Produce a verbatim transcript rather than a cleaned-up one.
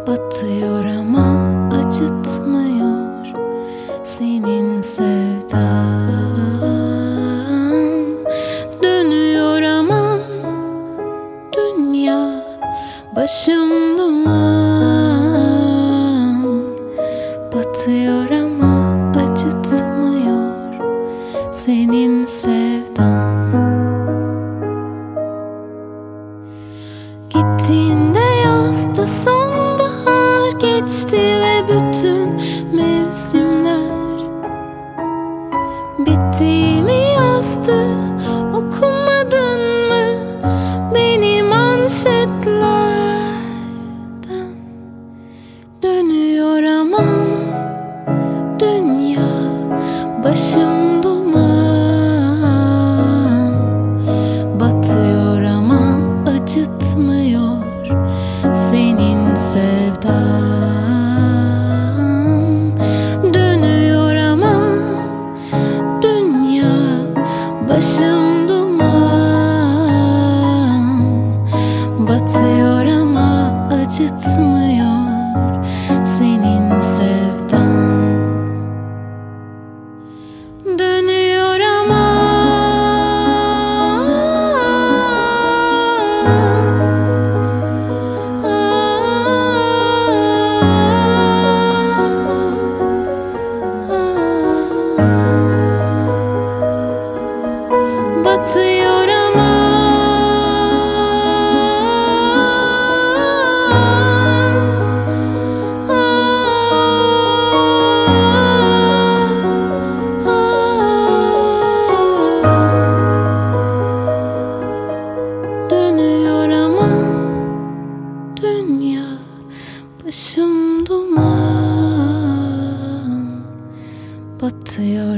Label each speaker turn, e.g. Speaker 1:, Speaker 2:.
Speaker 1: Batıyor ama acıtmıyor senin sevdan. Dönüyor ama dünya başım duman. Batıyor ama acıtmıyor senin sevdan. Gittiğinde yazda sonbahar geçti ve bütün mevsimler bittiğimi yazdı. Okumadın mı beni manşetlerden? Dönüyor aman dünya başım duman. Batıyor ama acıtmıyor senin sevdan. Dönüyor ama dünya başım duman. Batıyor ama acıtmıyor senin sevdan. Dönüyor ama batıyor ama dönüyor ama dünya başım duman. Batıyor